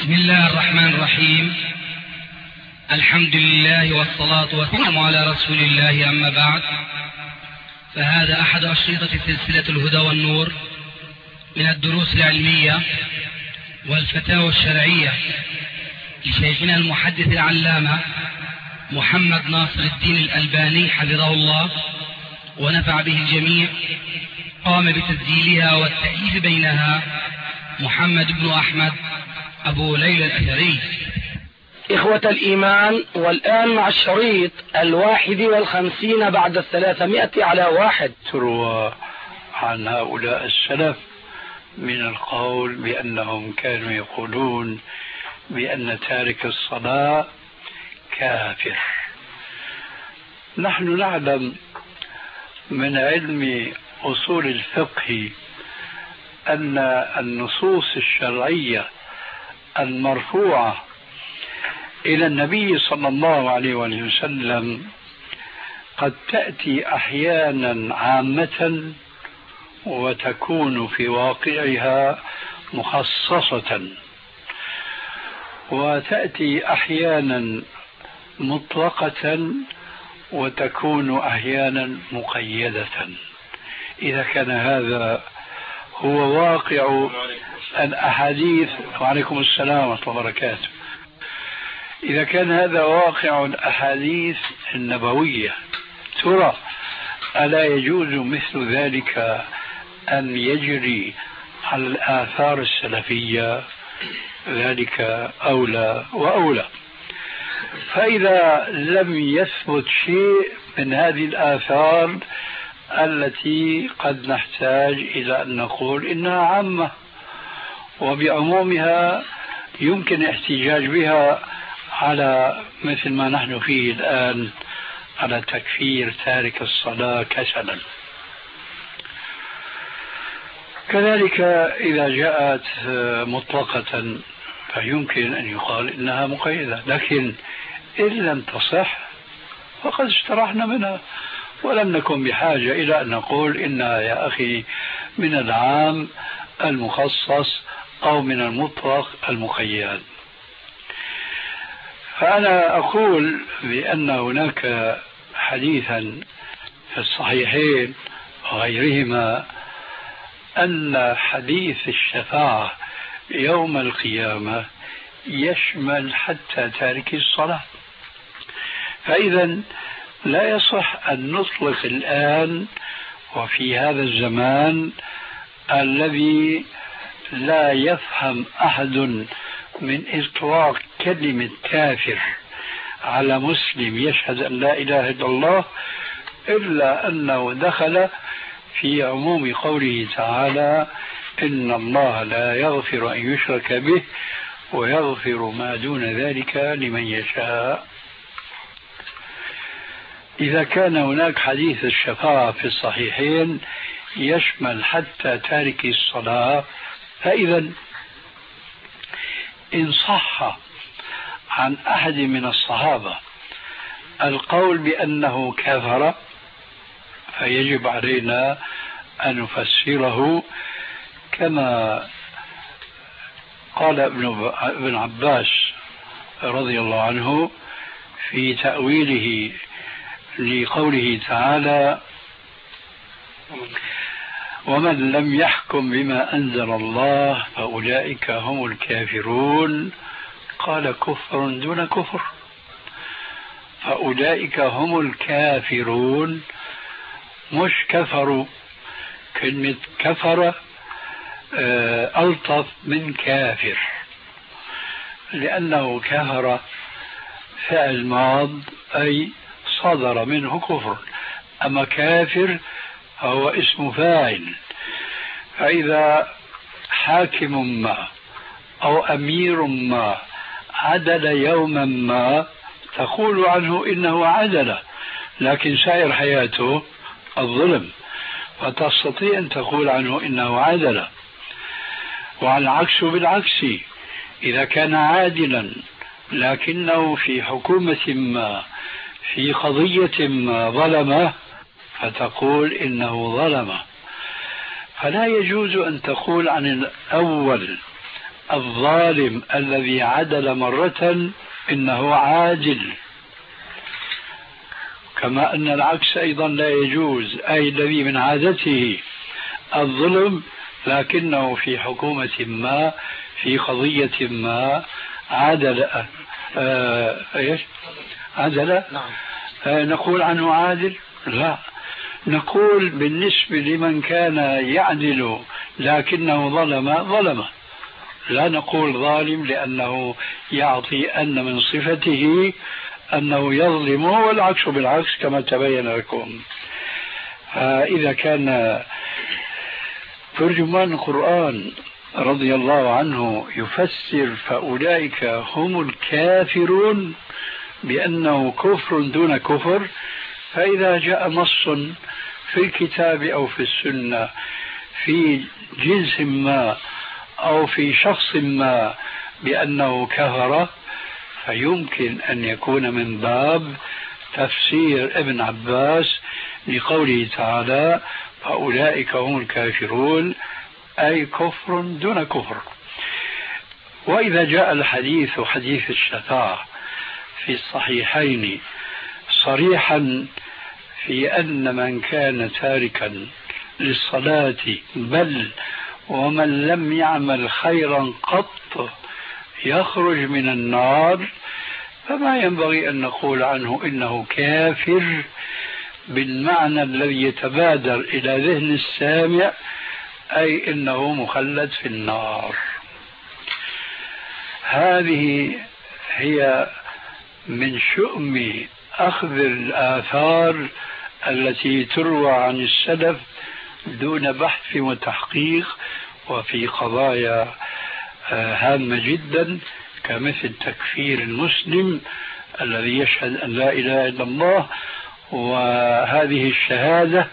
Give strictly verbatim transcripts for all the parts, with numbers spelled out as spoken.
بسم الله الرحمن الرحيم. الحمد لله والصلاة والسلام على رسول الله، أما بعد، فهذا أحد أشرطة سلسلة الهدى والنور من الدروس العلمية والفتاوى الشرعية لشيخنا المحدث العلامة محمد ناصر الدين الألباني حفظه الله ونفع به الجميع. قام بتسجيلها والتأليف بينها محمد بن أحمد أبو ليلى الأثري. إخوة الإيمان، والآن مع الشريط الواحد والخمسين بعد الثلاثمائة على واحد. تروى عن هؤلاء السلف من القول بأنهم كانوا يقولون بأن تارك الصلاة كافر. نحن نعلم من علم أصول الفقه أن النصوص الشرعية المرفوعة إلى النبي صلى الله عليه وسلم قد تأتي أحيانا عامة وتكون في واقعها مخصصة، وتأتي أحيانا مطلقة وتكون أحيانا مقيدة. إذا كان هذا هو واقع الأحاديث، وعليكم السلام ورحمة الله وبركاته، إذا كان هذا واقع الأحاديث النبوية، ترى ألا يجوز مثل ذلك أن يجري على الآثار السلفية؟ ذلك أولى وأولى. فإذا لم يثبت شيء من هذه الآثار التي قد نحتاج إلى أن نقول إنها عامة، وبعمومها يمكن الاحتجاج بها على مثل ما نحن فيه الآن، على تكفير تارك الصلاة كسلا. كذلك إذا جاءت مطلقة فيمكن أن يقال إنها مقيدة، لكن إن لم تصح فقد استرحنا منها، ولم نكن بحاجة إلى أن نقول إنها يا أخي من العام المخصص أو من المطلق المقيد. فأنا أقول بأن هناك حديثا في الصحيحين وغيرهما أن حديث الشفاعة يوم القيامة يشمل حتى تارك الصلاة. فإذا لا يصح أن نطلق الآن وفي هذا الزمان الذي لا يفهم أحد من إطلاق كلمة كافر على مسلم يشهد أن لا إله إلا الله إلا أنه دخل في عموم قوله تعالى: إن الله لا يغفر أن يشرك به ويغفر ما دون ذلك لمن يشاء. إذا كان هناك حديث الشفاعة في الصحيحين يشمل حتى تارك الصلاة، فإذا إن صح عن أحد من الصحابة القول بأنه كفر فيجب علينا أن نفسره كما قال ابن عباس رضي الله عنه في تأويله لقوله تعالى: ومن لم يحكم بما أنزل الله فأولئك هم الكافرون. قال: كفر دون كفر، فأولئك هم الكافرون، مش كفروا. كلمة كفر ألطف من كافر، لأنه كفر فعل ماض أي صدر منه كفر، أما كافر هو اسم فاعل. فإذا حاكم ما أو أمير ما عدل يوما ما تقول عنه إنه عدل، لكن سائر حياته الظلم، فتستطيع أن تقول عنه إنه عدل. والعكس بالعكس، إذا كان عادلا لكنه في حكومة ما في قضية ما ظلمه فتقول إنه ظلمه. فلا يجوز أن تقول عن الأول الظالم الذي عدل مرة إنه عادل، كما أن العكس أيضا لا يجوز، أي الذي من عادته الظلم لكنه في حكومة ما في قضية ما عدل. آه إيش عدل؟ نعم. آه نقول عنه عادل؟ لا، نقول بالنسبة لمن كان يعدل لكنه ظلم ظلم، لا نقول ظالم لأنه يعطي أن من صفته أنه يظلم، والعكس بالعكس كما تبين لكم. إذا كان ترجمان القرآن رضي الله عنه يفسر فأولئك هم الكافرون بأنه كفر دون كفر، فإذا جاء نص في الكتاب أو في السنة في جنس ما أو في شخص ما بأنه كفر، فيمكن أن يكون من باب تفسير ابن عباس لقوله تعالى فأولئك هم الكافرون، أي كفر دون كفر. وإذا جاء الحديث حديث الشفاعة في الصحيحين صريحا في أن من كان تاركا للصلاة بل ومن لم يعمل خيرا قط يخرج من النار، فما ينبغي أن نقول عنه إنه كافر بالمعنى الذي يتبادر إلى ذهن السامع، أي إنه مخلد في النار. هذه هي من شؤم أخذ الآثار التي تروى عن السلف دون بحث وتحقيق، وفي قضايا هامة جدا كمثل تكفير المسلم الذي يشهد أن لا إله إلا الله، وهذه الشهادة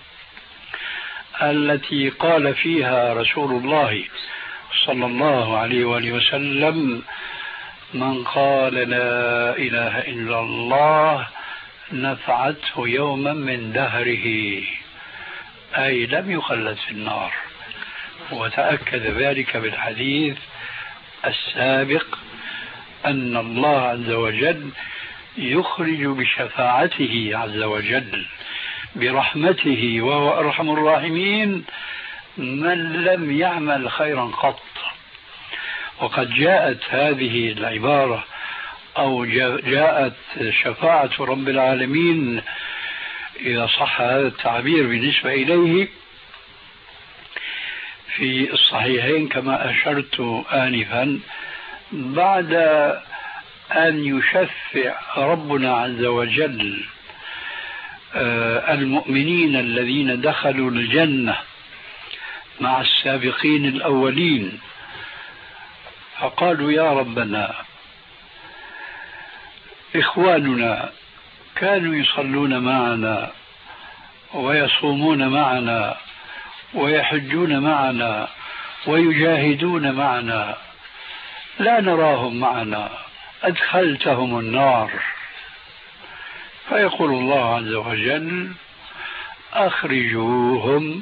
التي قال فيها رسول الله صلى الله عليه وآله وسلم من قال لا إله إلا الله نفعته يوما من دهره، أي لم يخلد في النار. وتأكد ذلك بالحديث السابق أن الله عز وجل يخرج بشفاعته عز وجل برحمته وهو أرحم الراحمين من لم يعمل خيرا قط. وقد جاءت هذه العبارة أو جاءت شفاعة رب العالمين إذا صح هذا التعبير بالنسبة إليه في الصحيحين كما أشرت آنفا، بعد أن يشفع ربنا عز وجل المؤمنين الذين دخلوا الجنة مع السابقين الأولين، فقالوا يا ربنا إخواننا كانوا يصلون معنا ويصومون معنا ويحجون معنا ويجاهدون معنا، لا نراهم معنا، أدخلتهم النار. فيقول الله عز وجل أخرجوهم،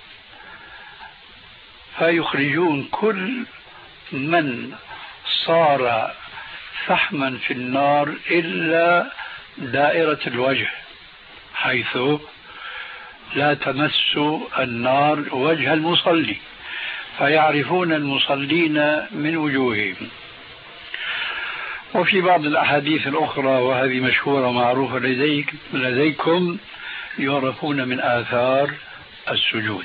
فيخرجون كل من صار فحما في النار إلا دائرة الوجه، حيث لا تمس النار وجه المصلي، فيعرفون المصلين من وجوههم. وفي بعض الأحاديث الأخرى وهذه مشهورة معروفة لديك لديكم يعرفون من آثار السجود،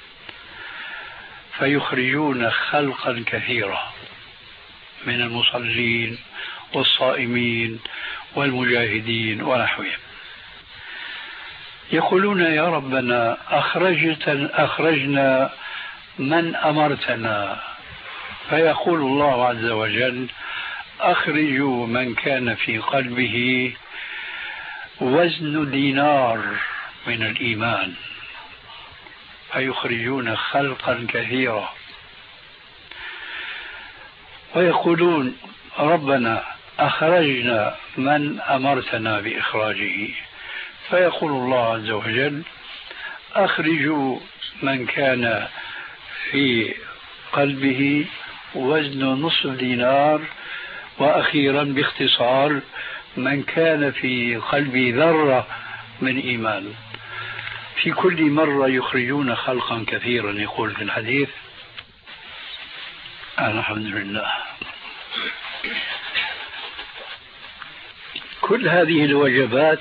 فيخرجون خلقا كثيرا من المصلين والصائمين والمجاهدين ونحوهم، يقولون يا ربنا أخرجت أخرجنا من أمرتنا، فيقول الله عز وجل أخرجوا من كان في قلبه وزن دينار من الإيمان، فيخرجون خلقا كثيرا. ويقولون ربنا أخرجنا من أمرتنا بإخراجه، فيقول الله عز وجل أخرجوا من كان في قلبه وزنه نصف دينار. وأخيرا باختصار من كان في قلبه ذرة من إيمان. في كل مرة يخرجون خلقا كثيرا يقول في الحديث. الحمد لله. كل هذه الوجبات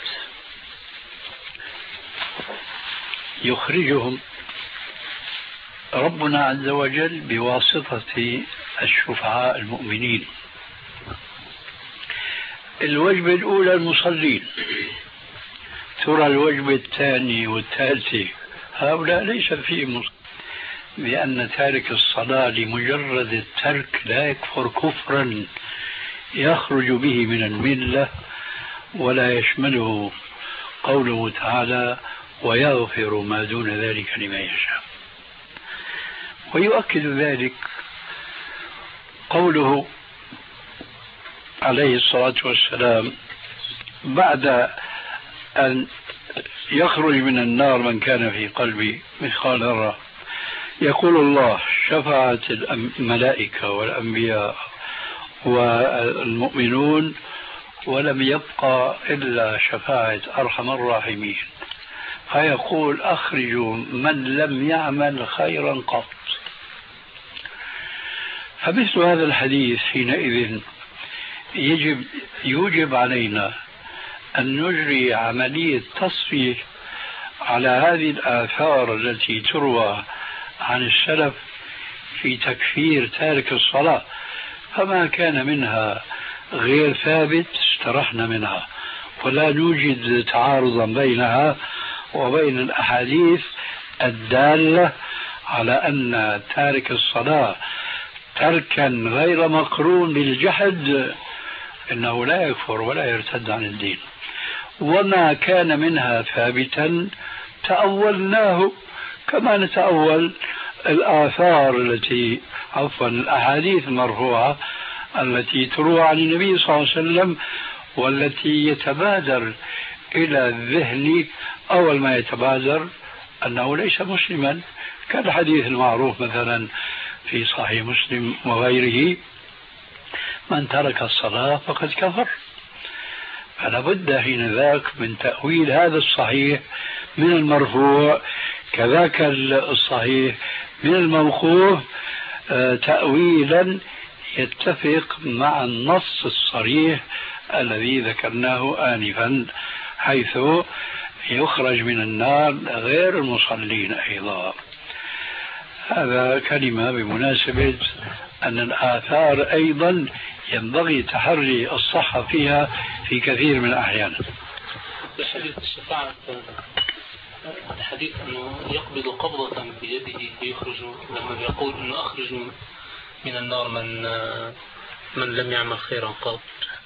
يخرجهم ربنا عز وجل بواسطة الشفعاء المؤمنين. الوجبة الأولى المصلين. ترى الوجبة الثانية والثالثة هؤلاء ليس فيهم مصلين، لأن تارك الصلاة لمجرد الترك لا يكفر كفرا يخرج به من الملة، ولا يشمله قوله تعالى ويغفر ما دون ذلك لمن يشاء. ويؤكد ذلك قوله عليه الصلاة والسلام بعد أن يخرج من النار من كان في قلبه مثقال ذرة، يقول الله شفعت الملائكة والأنبياء والمؤمنون ولم يبقى إلا شفاعة أرحم الراحمين، فيقول أخرجوا من لم يعمل خيرا قط. فمثل هذا الحديث حينئذ يجب يوجب علينا أن نجري عملية تصفية على هذه الآثار التي تروى عن السلف في تكفير تارك الصلاة، فما كان منها غير ثابت استرحنا منها، ولا نوجد تعارضا بينها وبين الأحاديث الدالة على أن تارك الصلاة تركا غير مقرون بالجحد إنه لا يكفر ولا يرتد عن الدين. وما كان منها ثابتا تأولناه كما نتأول الآثار التي عفوا الأحاديث المرفوعة التي تروى عن النبي صلى الله عليه وسلم، والتي يتبادر إلى الذهن أول ما يتبادر أنه ليس مسلما، كالحديث المعروف مثلا في صحيح مسلم وغيره من ترك الصلاة فقد كفر. فلا بد حين ذاك من تأويل هذا الصحيح من المرفوع كذاك الصحيح من الموقوف تأويلا يتفق مع النص الصريح الذي ذكرناه آنفا، حيث يخرج من النار غير المصلين أيضا. هذا كلمة بمناسبة أن الآثار أيضا ينبغي تحري الصحة فيها في كثير من الأحيان. في حديث الشفاعة الحديث أنه يقبض قبضة في يده فيخرج، لما يقول أنه أخرج من النار من من لم يعمل خيرا قط.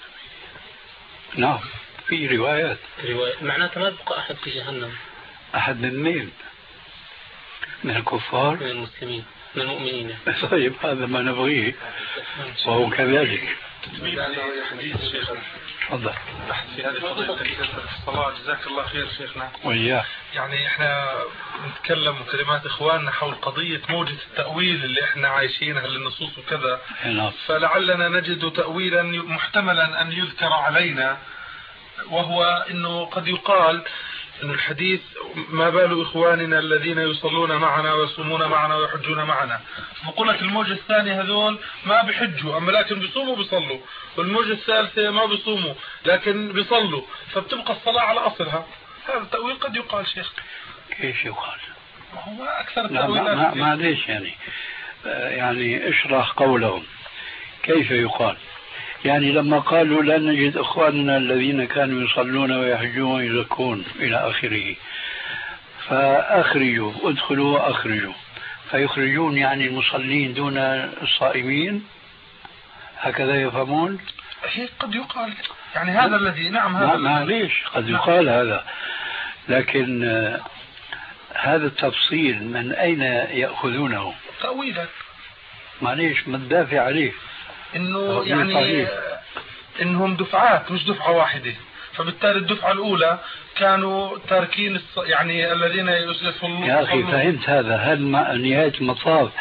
نعم في روايات رواية معناتها ما يبقى أحد في جهنم. أحد من مين؟ من الكفار؟ من المسلمين من المؤمنين. طيب هذا ما نبغيه وهو كذلك. حديث شيخنا تفضل. في هذه القضية الصلاة جزاك الله خير شيخنا. وإياه. يعني احنا نتكلم كلمات اخواننا حول قضية موجة التأويل اللي احنا عايشينها للنصوص وكذا، فلعلنا نجد تأويلا محتملا ان يذكر علينا، وهو انه قد يقال إن الحديث ما بال إخواننا الذين يصلون معنا ويصومون معنا ويحجون معنا، نقول لك الموجة الثانية هذول ما بيحجوا أما لكن بيصوموا بيصلوا، والموجة الثالثة ما بيصوموا لكن بيصلوا، فبتبقى الصلاة على أصلها. هذا التأويل قد يقال شيخ. كيف يقال؟ هو أكثر التأويلات. ما ما ليش يعني يعني اشرح قولهم كيف يقال. يعني لما قالوا لا نجد إخواننا الذين كانوا يصلون ويحجون ويزكون إلى آخره، فأخرجوا ادخلوا وأخرجوا، فيخرجون يعني المصلين دون الصائمين، هكذا يفهمون؟ هيك قد يقال يعني هذا الذي نعم هذا ما ليش قد يقال هذا، لكن هذا التفصيل من أين يأخذونه؟ تأويلا. معليش ما تدافع عليه انه يعني صحيح. انهم دفعات مش دفعة واحدة، فبالتالي الدفعة الاولى كانوا تاركين الص... يعني الذين يصلون. يا اخي فهمت هذا. هل نهاية المطاف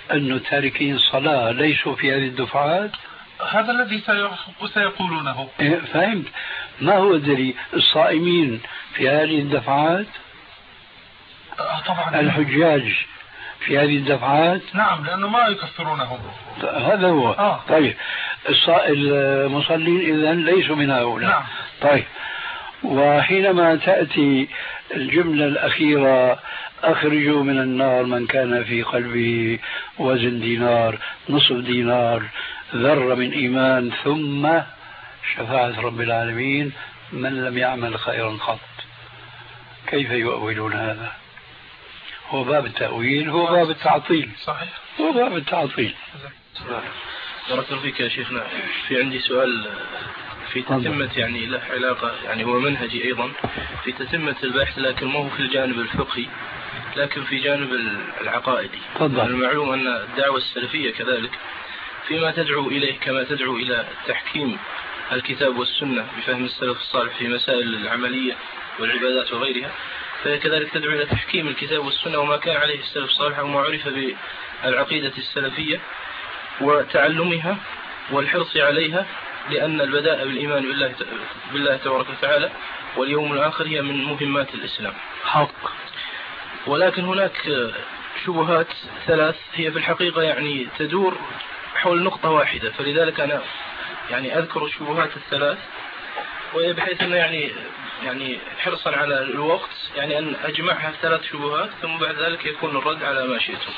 أن تاركين الصلاة ليسوا في هذه الدفعات؟ هذا الذي سيقولونه. فهمت. ما هو الدليل؟ الصائمين في هذه الدفعات؟ طبعا. الحجاج في هذه الدفعات؟ نعم، لأنه ما يكفرونهم. هذا هو. آه. طيب المصلين إذن ليسوا من هؤلاء. نعم. طيب، وحينما تأتي الجملة الأخيرة أخرجوا من النار من كان في قلبه وزن دينار نصف دينار ذرة من إيمان ثم شفاعة رب العالمين من لم يعمل خيرا قط، كيف يؤولون هذا؟ هو باب التأويل، هو باب التعطيل. صحيح، هو باب التعطيل. بارك الله فيك يا شيخنا. في عندي سؤال في تتمة، يعني له علاقة، يعني هو منهجي أيضا في تتمة البحث، لكن ما هو في الجانب الفقهي لكن في جانب العقائدي. تفضل. المعلوم أن الدعوة السلفية كذلك فيما تدعو إليه كما تدعو إلى تحكيم الكتاب والسنة بفهم السلف الصالح في مسائل العملية والعبادات وغيرها، فهي كذلك تدعو إلى تحكيم الكتاب والسنة وما كان عليه السلف الصالح وما عرف بالعقيدة السلفية وتعلمها والحرص عليها، لأن البداء بالإيمان بالله, بالله تبارك وتعالى واليوم الآخر هي من مهمات الإسلام. حق. ولكن هناك شبهات ثلاث هي في الحقيقة يعني تدور حول نقطة واحدة، فلذلك أنا يعني أذكر الشبهات الثلاث، وهي بحيث أن يعني يعني حرصا على الوقت يعني أن أجمعها ثلاث شبهات ثم بعد ذلك يكون الرد على ما شئتم.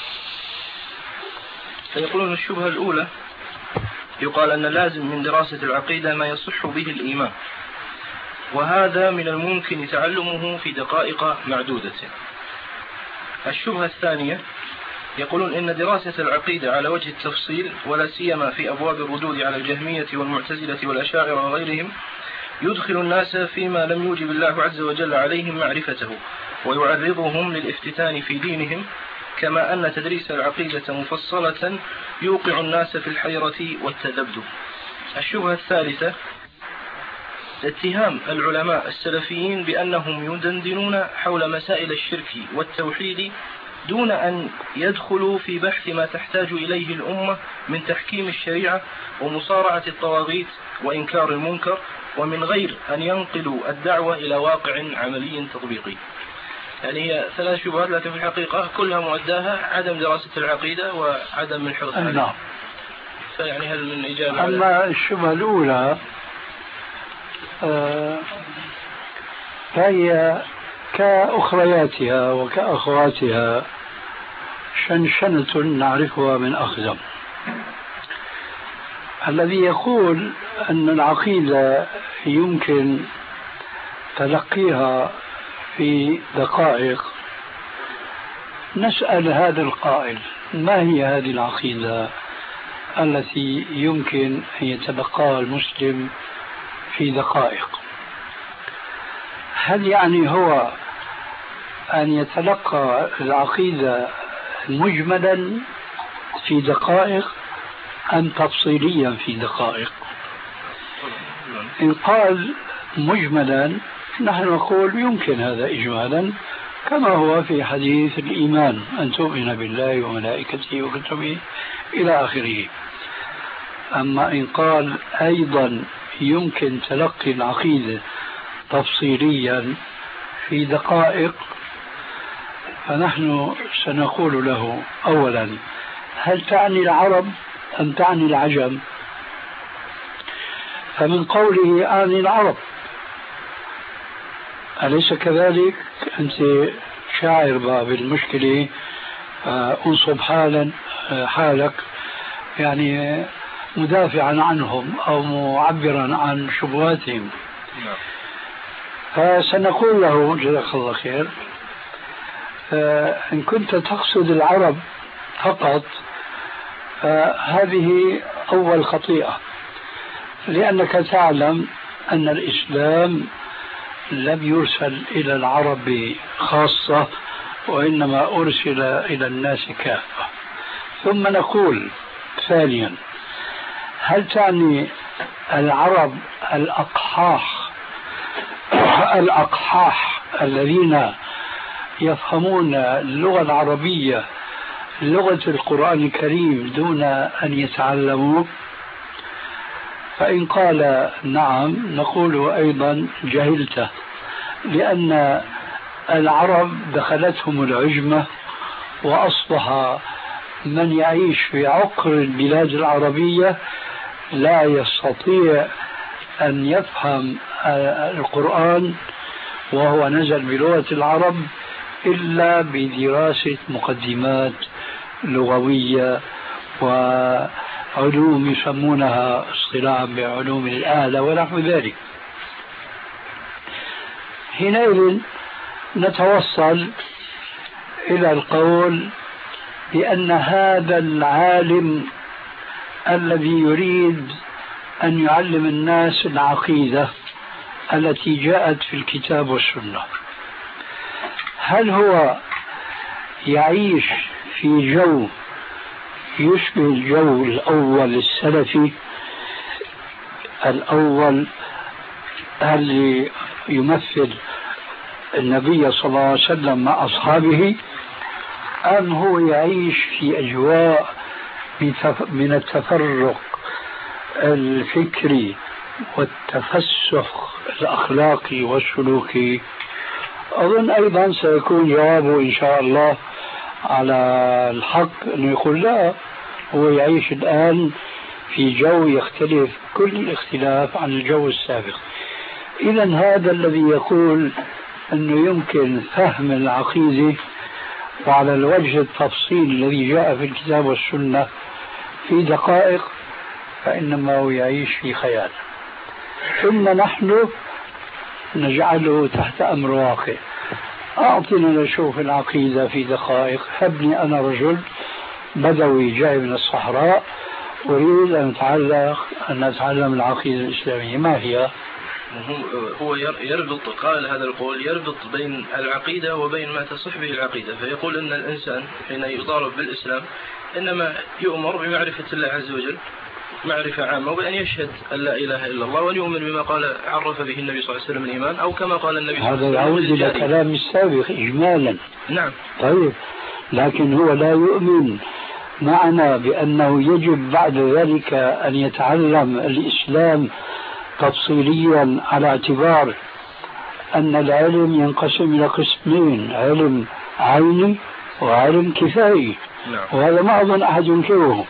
فيقولون الشبهة الأولى يقال أن لازم من دراسة العقيدة ما يصح به الإيمان، وهذا من الممكن تعلمه في دقائق معدودة. الشبهة الثانية يقولون إن دراسة العقيدة على وجه التفصيل ولا سيما في أبواب الردود على الجهمية والمعتزلة والأشاعرة وغيرهم يدخل الناس فيما لم يوجب الله عز وجل عليهم معرفته ويعرضهم للافتتان في دينهم، كما أن تدريس العقيدة مفصلة يوقع الناس في الحيرة والتذبذب. الشبهة الثالثة اتهام العلماء السلفيين بأنهم يدندنون حول مسائل الشرك والتوحيد دون أن يدخلوا في بحث ما تحتاج إليه الأمة من تحكيم الشريعة ومصارعة الطواغيت وإنكار المنكر، ومن غير أن ينقلوا الدعوة إلى واقع عملي تطبيقي. يعني هي ثلاث شبهات لكن في الحقيقة كلها مؤداها عدم دراسة العقيدة وعدم الحرص عليها. نعم. فيعني هل من إجابة؟ أما الشبهة الأولى آه فهي كأخرياتها وكأخواتها شنشنة نعرفها من أخزم. الذي يقول أن العقيدة يمكن تلقيها في دقائق، نسأل هذا القائل ما هي هذه العقيدة التي يمكن أن يتلقاها المسلم في دقائق؟ هل يعني هو أن يتلقى العقيدة مجملا في دقائق أم تفصيليا في دقائق؟ إن قال مجملا نحن نقول يمكن هذا إجمالا، كما هو في حديث الإيمان أن تؤمن بالله وملائكته وكتبه إلى آخره. أما إن قال أيضا يمكن تلقي العقيدة تفصيليا في دقائق، فنحن سنقول له أولا هل تعني العرب أم تعني العجم؟ فمن قوله أعني العرب أليس كذلك؟ أنت شاعر بالمشكلة، أنصب حالا حالك يعني مدافعا عنهم أو معبرا عن شبهاتهم. فسنقول له جزاك الله خير، إن كنت تقصد العرب فقط فهذه أول خطيئة، لأنك تعلم أن الإسلام لم يرسل إلى العرب خاصة وإنما أرسل إلى الناس كافة. ثم نقول ثانيا هل تعني العرب الأقحاح الأقحاح الذين يفهمون اللغة العربية لغة القرآن الكريم دون أن يتعلموا؟ فإن قال نعم نقول أيضا جهلته، لأن العرب دخلتهم العجمة وأصبح من يعيش في عقر البلاد العربية لا يستطيع أن يفهم القرآن وهو نزل بلغة العرب إلا بدراسة مقدمات لغوية وعلوم يسمونها اصطلاحا بعلوم الآلة ونحو ذلك. حينئذ نتوصل إلى القول بأن هذا العالم الذي يريد أن يعلم الناس العقيدة التي جاءت في الكتاب والسنة، هل هو يعيش في جو يشبه الجو الأول السلفي الأول اللي يمثل النبي صلى الله عليه وسلم مع أصحابه، أم هو يعيش في أجواء من التفرق الفكري والتفسخ الأخلاقي والسلوكي؟ أظن أيضا سيكون جوابه إن شاء الله على الحق أنه يقول لا، هو يعيش الآن في جو يختلف كل الاختلاف عن الجو السابق. إذا هذا الذي يقول أنه يمكن فهم العقيدة وعلى الوجه التفصيلي الذي جاء في الكتاب والسنة في دقائق، فإنما هو يعيش في خيال، ثم نحن نجعله تحت أمر واقع. أعطنا نشوف العقيدة في دقائق. هبني أنا رجل بدوي جاي من الصحراء أريد أن أتعلم أن أتعلم العقيدة الإسلامية، ما هي؟ هو يربط، قال هذا القول يربط بين العقيدة وبين ما تصح به العقيدة، فيقول أن الإنسان حين يضارب بالإسلام إنما يؤمر بمعرفة الله عز وجل معرفة عامة، وبأن يشهد أن لا إله إلا الله وأن يؤمن بما قال عرف به النبي صلى الله عليه وسلم الإيمان، أو كما قال النبي صلى الله عليه وسلم. هذا يعود إلى كلام السابق إجمالا. نعم. طيب، لكن هو لا يؤمن معنا بأنه يجب بعد ذلك أن يتعلم الإسلام تفصيليا، على اعتبار أن العلم ينقسم إلى قسمين: علم عيني وعلم كفائي. نعم. وهذا ما أظن أحد ينكره.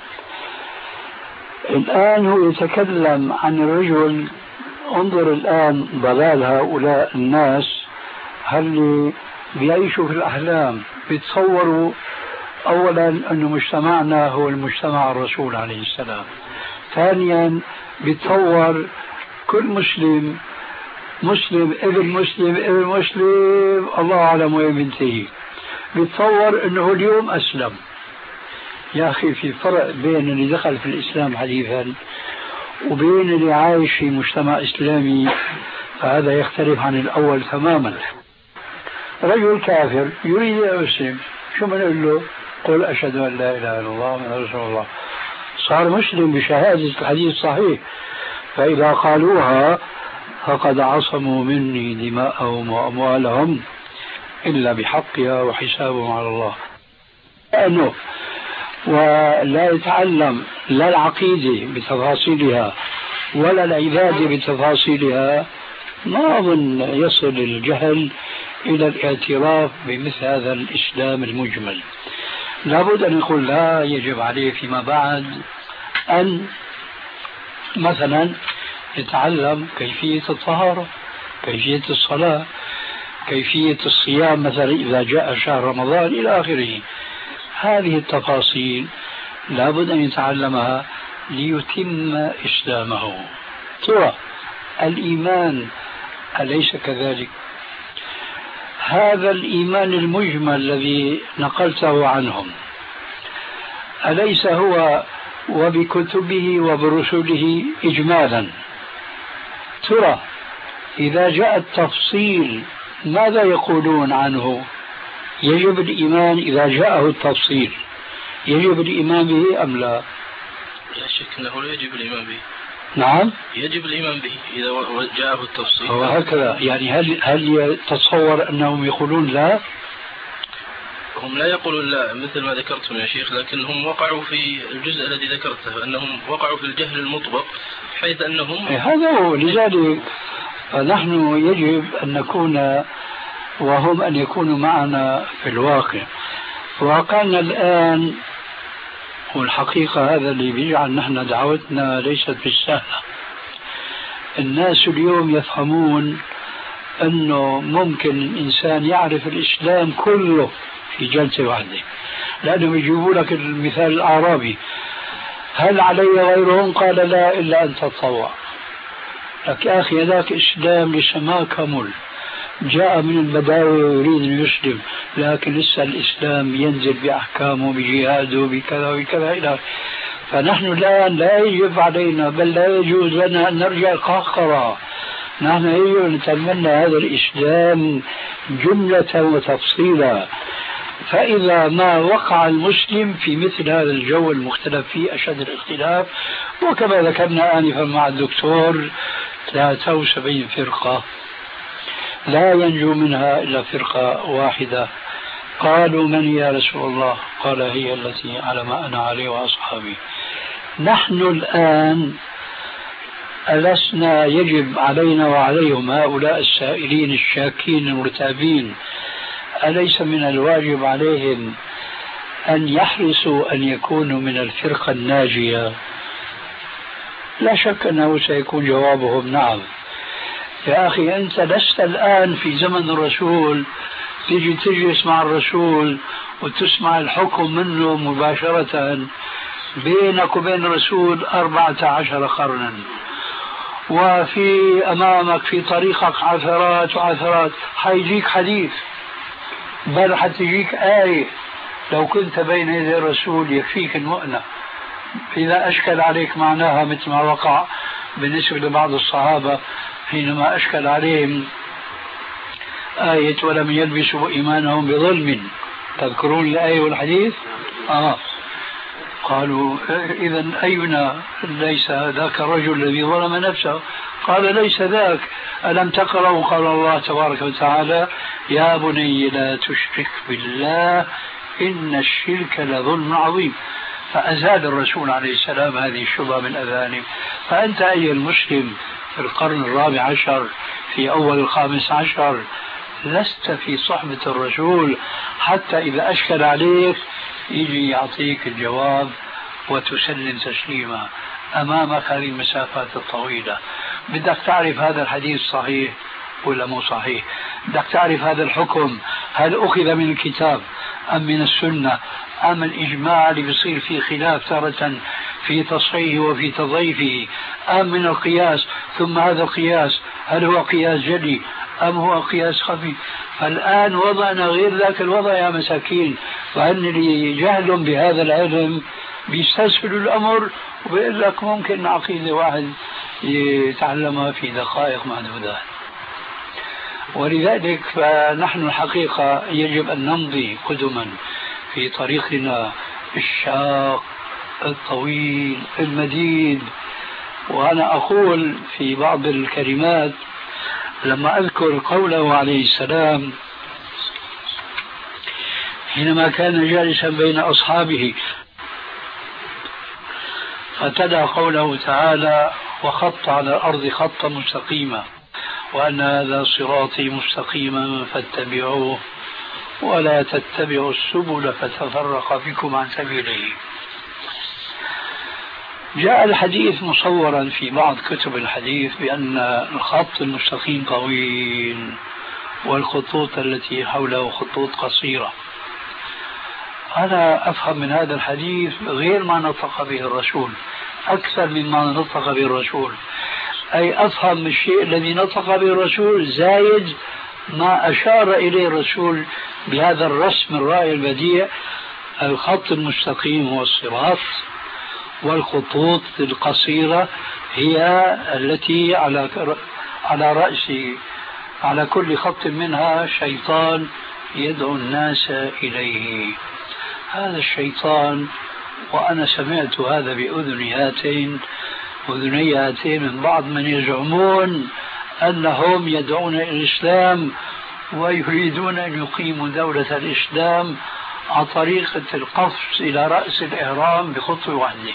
الآن هو يتكلم عن الرجل. انظر الآن ضلال هؤلاء الناس، هل بيعيشوا في الأحلام بيتصوروا أولا أن مجتمعنا هو المجتمع الرسول عليه السلام، ثانيا بيتصور كل مسلم مسلم ابن مسلم ابن مسلم الله أعلم وين بينتهي، بيتصور أنه اليوم أسلم. يا أخي في فرق بين اللي دخل في الإسلام حديثا وبين اللي عايش في مجتمع إسلامي، فهذا يختلف عن الأول تماما. رجل كافر يريد أن يسلم، شو بنقول له؟ قل أشهد أن لا إله إلا الله محمد رسول الله. صار مسلم بشهادة الحديث صحيح، فإذا قالوها فقد عصموا مني دماءهم وأموالهم إلا بحقها وحسابهم على الله. أنه ولا يتعلم لا العقيدة بتفاصيلها ولا العبادة بتفاصيلها، ما أظن يصل الجهل إلى الاعتراف بمثل هذا الإسلام المجمل. لابد أن يقول لا، يجب عليه فيما بعد أن مثلا يتعلم كيفية الطهارة، كيفية الصلاة، كيفية الصيام مثلا إذا جاء شهر رمضان إلى آخره. هذه التفاصيل لابد أن يتعلمها ليتم إسلامه. ترى الإيمان أليس كذلك؟ هذا الإيمان المجمل الذي نقلته عنهم أليس هو وبكتبه وبرسله إجمالا؟ ترى إذا جاء التفصيل ماذا يقولون عنه؟ يجب الإيمان إذا جاءه التفصيل، يجب الإيمان به أم لا؟ لا شك أنه لا يجب الإيمان به. نعم، يجب الإيمان به إذا جاءه التفصيل. وهكذا يعني هل هل يتصور أنهم يقولون لا؟ هم لا يقولون لا مثل ما ذكرتم يا شيخ، لكن هم وقعوا في الجزء الذي ذكرته، أنهم وقعوا في الجهل المطبق حيث أنهم هذا هو. لذلك نحن يجب أن نكون وهم أن يكونوا معنا في الواقع. واقعنا الآن والحقيقة هذا اللي بيجعل نحن دعوتنا ليست بالسهلة. الناس اليوم يفهمون أنه ممكن الإنسان يعرف الإسلام كله في جلسة واحدة، لأنهم يجيبوا لك المثال الأعرابي: هل علي غيرهم؟ قال لا إلا أن تتطوع. لك يا أخي ذاك إسلام لسه ما كمل، جاء من البداوة ويريد أن يسلم، لكن لسه الإسلام ينزل بأحكامه بجهاده بكذا وكذا إلى. فنحن الآن لا يجب علينا بل لا يجوز لنا أن نرجع قهقرة. نحن يجب أن نتمنى هذا الإسلام جملة وتفصيلا. فإذا ما وقع المسلم في مثل هذا الجو المختلف فيه أشد الاختلاف، وكما ذكرنا آنفا مع الدكتور ثلاثة وسبعين فرقة لا ينجو منها إلا فرقة واحدة. قالوا من يا رسول الله؟ قال هي التي على ما أنا عليه وأصحابي. نحن الآن ألسنا يجب علينا وعليهم هؤلاء السائلين الشاكين المرتابين، أليس من الواجب عليهم أن يحرصوا أن يكونوا من الفرقة الناجية؟ لا شك أنه سيكون جوابهم نعم. يا أخي أنت لست الآن في زمن الرسول تيجي تجلس مع الرسول وتسمع الحكم منه مباشرة. بينك وبين الرسول أربعة عشر قرنا، وفي أمامك في طريقك عثرات وعثرات. حيجيك حديث، بل حتجيك آية لو كنت بين يدي الرسول يكفيك المؤنة. إذا أشكل عليك معناها مثل ما وقع بالنسبة لبعض الصحابة حينما أشكل عليهم آية ولم يلبسوا إيمانهم بظلم. تذكرون الآية والحديث؟ آه. قالوا إذا أينا ليس ذاك الرجل الذي ظلم نفسه؟ قال ليس ذاك. ألم تقرأوا قال الله تبارك وتعالى يا بني لا تشرك بالله إن الشرك لظلم عظيم. فأزال الرسول عليه السلام هذه الشبهة من أذانه. فأنت أيها المسلم في القرن الرابع عشر في أول الخامس عشر لست في صحبة الرسول حتى إذا أشكل عليك يجي يعطيك الجواب وتسلم تسليما. أمامك هذه المسافات الطويلة، بدك تعرف هذا الحديث صحيح ولا مو صحيح، بدك تعرف هذا الحكم هل أخذ من الكتاب أم من السنة أم الإجماع اللي بيصير فيه خلاف تارة في تصحيحه وفي تضعيفه، أم من القياس، ثم هذا القياس هل هو قياس جلي أم هو قياس خفي. فالآن وضعنا غير ذاك الوضع يا مساكين. فأن لي جهل بهذا العلم بيستسهل الأمر وبيقول لك ممكن عقيدة واحد يتعلمها في دقائق معدودات. ولذلك فنحن الحقيقة يجب أن نمضي قدما في طريقنا الشاق الطويل المديد. وأنا أقول في بعض الكلمات لما أذكر قوله عليه السلام حينما كان جالسا بين أصحابه فتلا قوله تعالى وخط على الأرض خطا مستقيما وأن هذا صراطي مستقيما فاتبعوه ولا تتبعوا السبل فتفرق بكم عن سبيله. جاء الحديث مصورا في بعض كتب الحديث بأن الخط المستقيم طويل والخطوط التي حوله خطوط قصيرة. أنا أفهم من هذا الحديث غير ما نطق به الرسول أكثر مما نطق به الرسول، أي أفهم الشيء الذي نطق به الرسول زايد ما أشار إليه الرسول بهذا الرسم الرائع البديع. الخط المستقيم هو الصراط، والخطوط القصيرة هي التي على على رأس على كل خط منها شيطان يدعو الناس إليه. هذا الشيطان وأنا سمعت هذا بأذني هاتين أذني هاتين من بعض من يزعمون أنهم يدعون إلى الإسلام ويريدون أن يقيموا دولة الإسلام على طريقة القفز إلى رأس الإهرام بخطوة واحدة.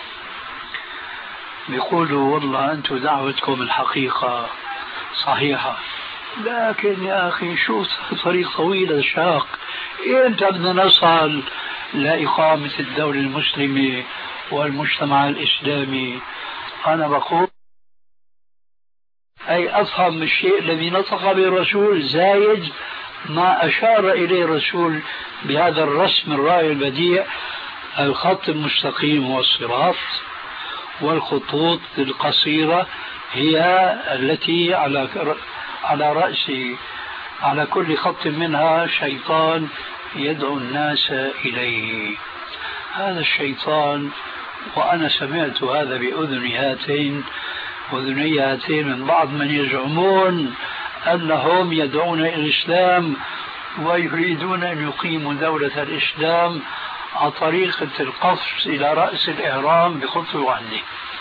بيقولوا والله أنتم دعوتكم الحقيقة صحيحة، لكن يا أخي شو طريق طويل شاق، إمتى بدنا نصل لإقامة الدولة المسلمة والمجتمع الإسلامي؟ أنا بقول أي أفهم الشيء الذي نطق به الرسول زايد ما أشار إليه الرسول بهذا الرسم الرائع البديع: الخط المستقيم هو الصراط، والخطوط القصيرة هي التي على على رأس على كل خط منها شيطان يدعو الناس إليه. هذا الشيطان، وأنا سمعت هذا بأذني هاتين أذني هاتين من بعض من يزعمون أنهم يدعون إلى الإسلام ويريدون أن يقيموا دولة الإسلام على طريقة القفز إلى رأس الإهرام بخطوة واحدة.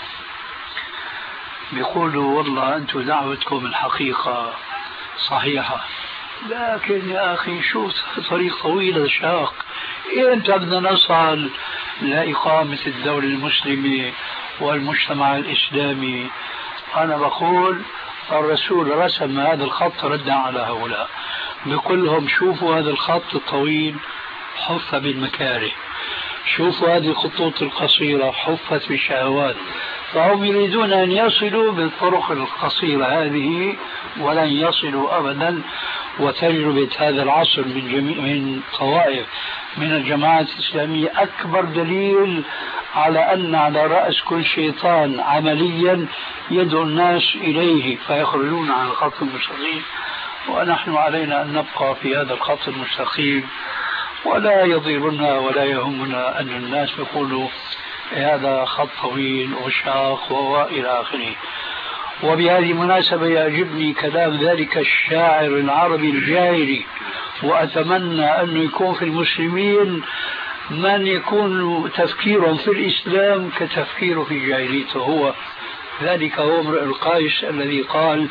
بيقولوا والله أنتم دعوتكم الحقيقة صحيحة، لكن يا أخي شو طريق طويل شاق، إمتى بدنا نصل لإقامة الدولة المسلمة والمجتمع الإسلامي؟ أنا بقول الرسول رسم هذا الخط ردا على هؤلاء، بقول لهم شوفوا هذا الخط الطويل حف بالمكاره، شوفوا هذه الخطوط القصيرة حفت بالشهوات، فهم يريدون أن يصلوا بالطرق القصيرة هذه ولن يصلوا أبدا. وتجربة هذا العصر من جميع من طوائف من الجماعات الإسلامية أكبر دليل على أن على رأس كل شيطان عمليا يدعو الناس إليه فيخرجون عن الخط المستقيم، ونحن علينا أن نبقى في هذا الخط المستقيم، ولا يضيرنا ولا يهمنا أن الناس يقولوا هذا خط طويل وشاق وإلى آخره. وبهذه المناسبة يعجبني كلام ذلك الشاعر العربي الجاهلي، وأتمنى أنه يكون في المسلمين من يكون تفكيرهم في الإسلام كتفكيره في جاهليته هو. ذلك هو امرؤ القيس الذي قال: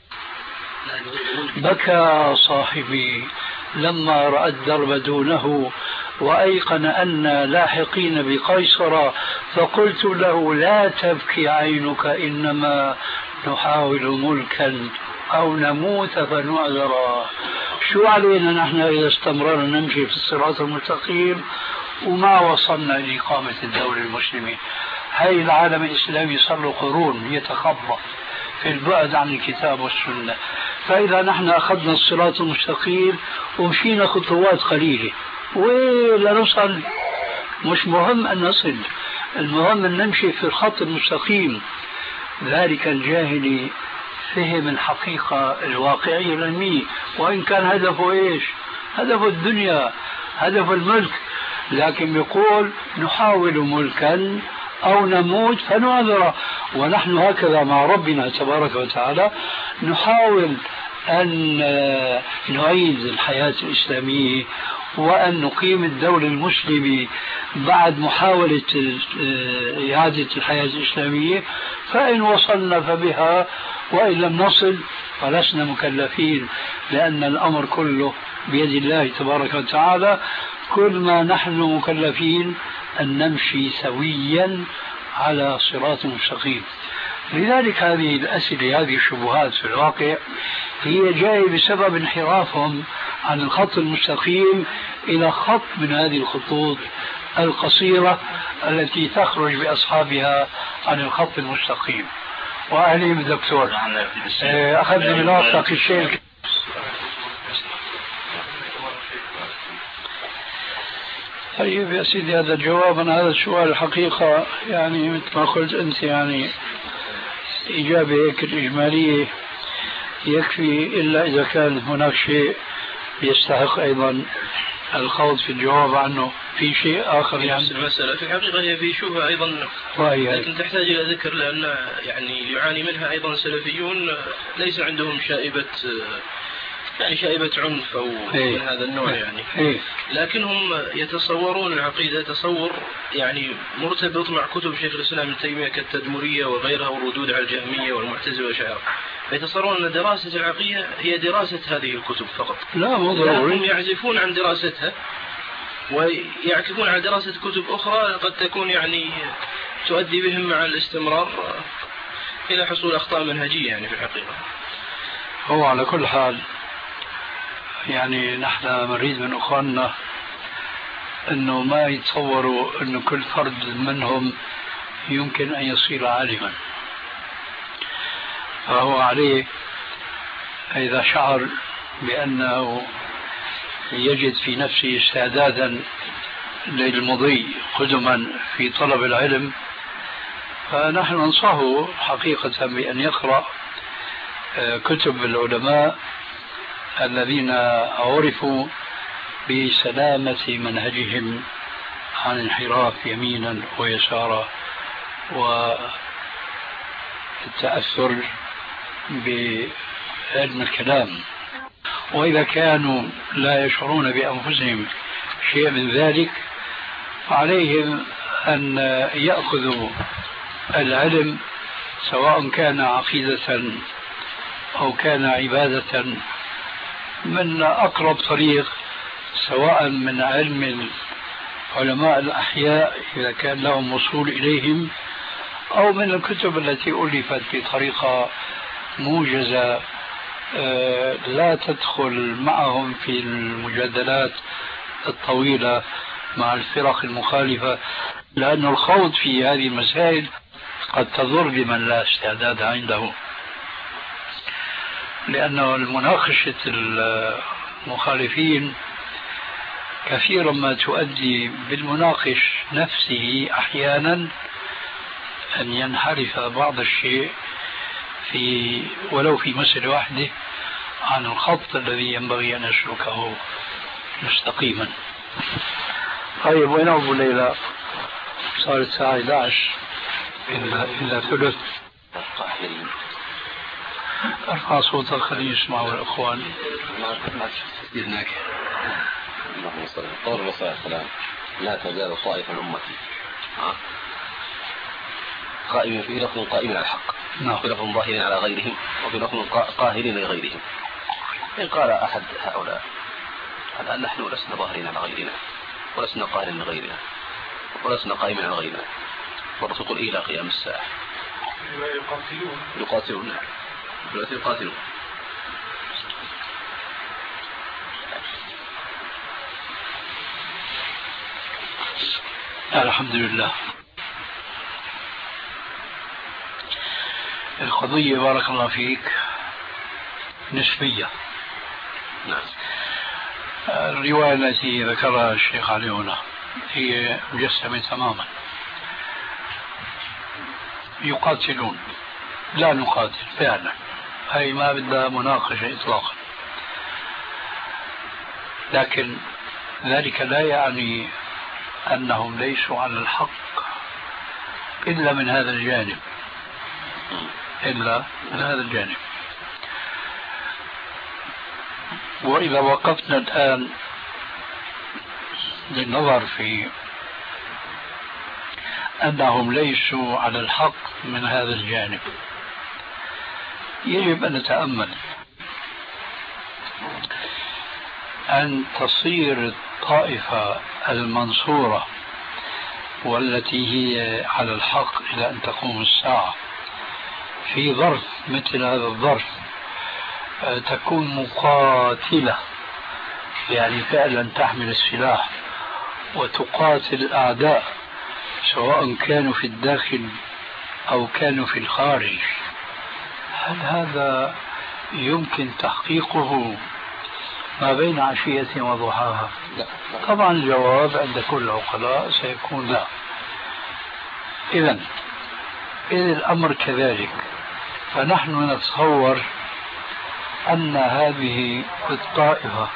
بكى صاحبي لما رأى الدرب دونه وأيقن أن لاحقين بقيصر، فقلت له لا تبكي عينك إنما نحاول ملكا أو نموت فنعذرا. شو علينا نحن إذا استمرنا نمشي في الصراط المستقيم وما وصلنا لإقامة الدولة المسلمة؟ هاي العالم الإسلامي صار له قرون يتخبط في البعد عن الكتاب والسنة، فإذا نحن أخذنا الصراط المستقيم ومشينا خطوات قليلة ولا نصل، مش مهم أن نصل، المهم أن نمشي في الخط المستقيم. ذلك الجاهلي فهم الحقيقة الواقعية العلمية، وإن كان هدفه إيش؟ هدفه الدنيا، هدفه الملك، لكن يقول نحاول ملكا أو نموت فنعذر. ونحن هكذا مع ربنا تبارك وتعالى نحاول أن نعيد الحياة الإسلامية وأن نقيم الدولة المسلمة بعد محاولة إعادة الحياة الإسلامية، فإن وصلنا فبها، وإن لم نصل فلسنا مكلفين، لأن الأمر كله بيد الله تبارك وتعالى. كل ما نحن مكلفين أن نمشي سويا على صراط مستقيم. لذلك هذه الأسئلة هذه الشبهات في الواقع هي جاية بسبب انحرافهم عن الخط المستقيم إلى خط من هذه الخطوط القصيرة التي تخرج بأصحابها عن الخط المستقيم. وأهلي بالدكتور أخذنا من وقتك الشيء. طيب يا سيدي، هذا الجواب عن هذا السؤال الحقيقة يعني مثل ما قلت أنت، يعني إجابة هيك الإجمالية يكفي، إلا إذا كان هناك شيء يستحق أيضا الخوض في الجواب عنه في شيء آخر. يعني المسألة في الحقيقة هي في شبهة أيضا، لكن تحتاج إلى ذكر، لأن يعني يعاني منها أيضا سلفيون ليس عندهم شائبة يعني شائبة عنف أو من هذا النوع يعني، لكنهم يتصورون العقيدة تصور يعني مرتبط مع كتب شيخ الإسلام ابن تيمية كالتدمرية وغيرها والردود على الجهمية والمعتزلة والأشاعرة، فيتصورون أن دراسة العقيدة هي دراسة هذه الكتب فقط، لا مو ضروري، هم يعزفون عن دراستها ويعكفون على دراسة كتب أخرى قد تكون يعني تؤدي بهم مع الاستمرار إلى حصول أخطاء منهجية يعني في الحقيقة. هو على كل حال يعني نحن نريد من أخواننا أنه ما يتصوروا أنه كل فرد منهم يمكن أن يصير عالما، فهو عليه إذا شعر بأنه يجد في نفسه استعدادا للمضي قدما في طلب العلم، فنحن ننصحه حقيقة بأن يقرأ كتب العلماء الذين عرفوا بسلامة منهجهم عن انحراف يمينا ويسارا والتأثر بعلم الكلام. وإذا كانوا لا يشعرون بأنفسهم شيء من ذلك عليهم أن يأخذوا العلم سواء كان عقيدة أو كان عبادة من أقرب طريق، سواء من علم علماء الأحياء إذا كان لهم وصول إليهم، أو من الكتب التي ألفت بطريقة موجزة لا تدخل معهم في المجادلات الطويلة مع الفرق المخالفة، لأن الخوض في هذه المسائل قد تضر بمن لا استعداد عنده، لأنه المناقشة المخالفين كثيرا ما تؤدي بالمناقش نفسه أحيانا أن ينحرف بعض الشيء في ولو في مسألة واحدة عن الخط الذي ينبغي أن يسلكه مستقيما. طيب وين أبو ليلى؟ صارت الساعة إحدى عشر إلا ثلث. ارفع صوتك خليه يسمعوا الأخوان. هناك اللهم صل قول الرسول عليه السلام لا تزال طائفة من أمتي قائمين في لفظ قائمين على الحق، في لفظ ظاهرين على غيرهم، وفي لفظ قاهرين لغيرهم. إن قال أحد هؤلاء الآن نحن لسنا ظاهرين على غيرنا ولسنا قاهرين لغيرنا ولسنا قائمين على غيرنا، والرسول يقول إلى قيام الساعة يقاتلون يقاتلون دلوقتي يقاتلون. الحمد لله. القضية بارك الله فيك نسبية. نعم. الرواية التي ذكرها الشيخ علي هنا هي مجسمة تماما. يقاتلون لا نقاتل فعلا، هي ما بدها مناقشة إطلاقا، لكن ذلك لا يعني أنهم ليسوا على الحق إلا من هذا الجانب، إلا من هذا الجانب. وإذا وقفنا الآن للنظر في أنهم ليسوا على الحق من هذا الجانب، يجب أن نتأمل أن تصير الطائفة المنصورة والتي هي على الحق إلى أن تقوم الساعة في ظرف مثل هذا الظرف تكون مقاتلة، يعني فعلا تحمل السلاح وتقاتل الأعداء سواء كانوا في الداخل أو كانوا في الخارج. هل هذا يمكن تحقيقه ما بين عشية وضحاها؟ لا. طبعا الجواب عند كل العقلاء سيكون لا. إذن إذا الأمر كذلك فنحن نتصور أن هذه الطائفة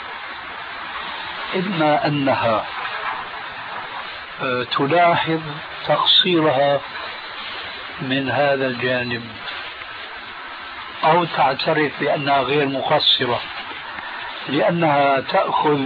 إما أنها تلاحظ تقصيرها من هذا الجانب أو تعترف بأنها غير مقصرة لأنها تأخذ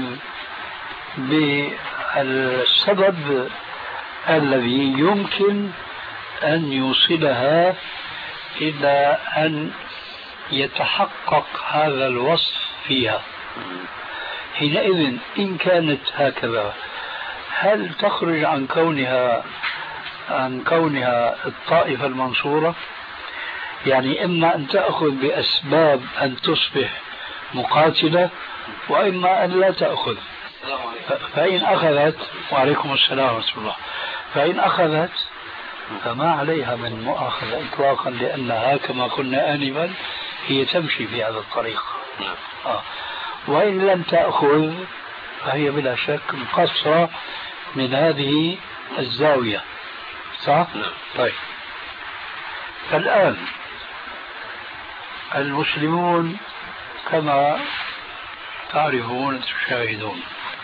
بالسبب الذي يمكن أن يوصلها إلى أن يتحقق هذا الوصف فيها. حينئذ إن كانت هكذا هل تخرج عن كونها عن كونها الطائفة المنصورة؟ يعني إما أن تأخذ بأسباب أن تصبح مقاتلة، وإما أن لا تأخذ. فإن أخذت، وعليكم السلام ورحمة الله، فإن أخذت فما عليها من مؤاخذة إطلاقا، لأنها كما قلنا آنفا هي تمشي في هذا الطريق. آه. وإن لم تأخذ فهي بلا شك مقصرة من هذه الزاوية، صح؟ طيب، فالآن المسلمون كما تعرفون تشاهدون،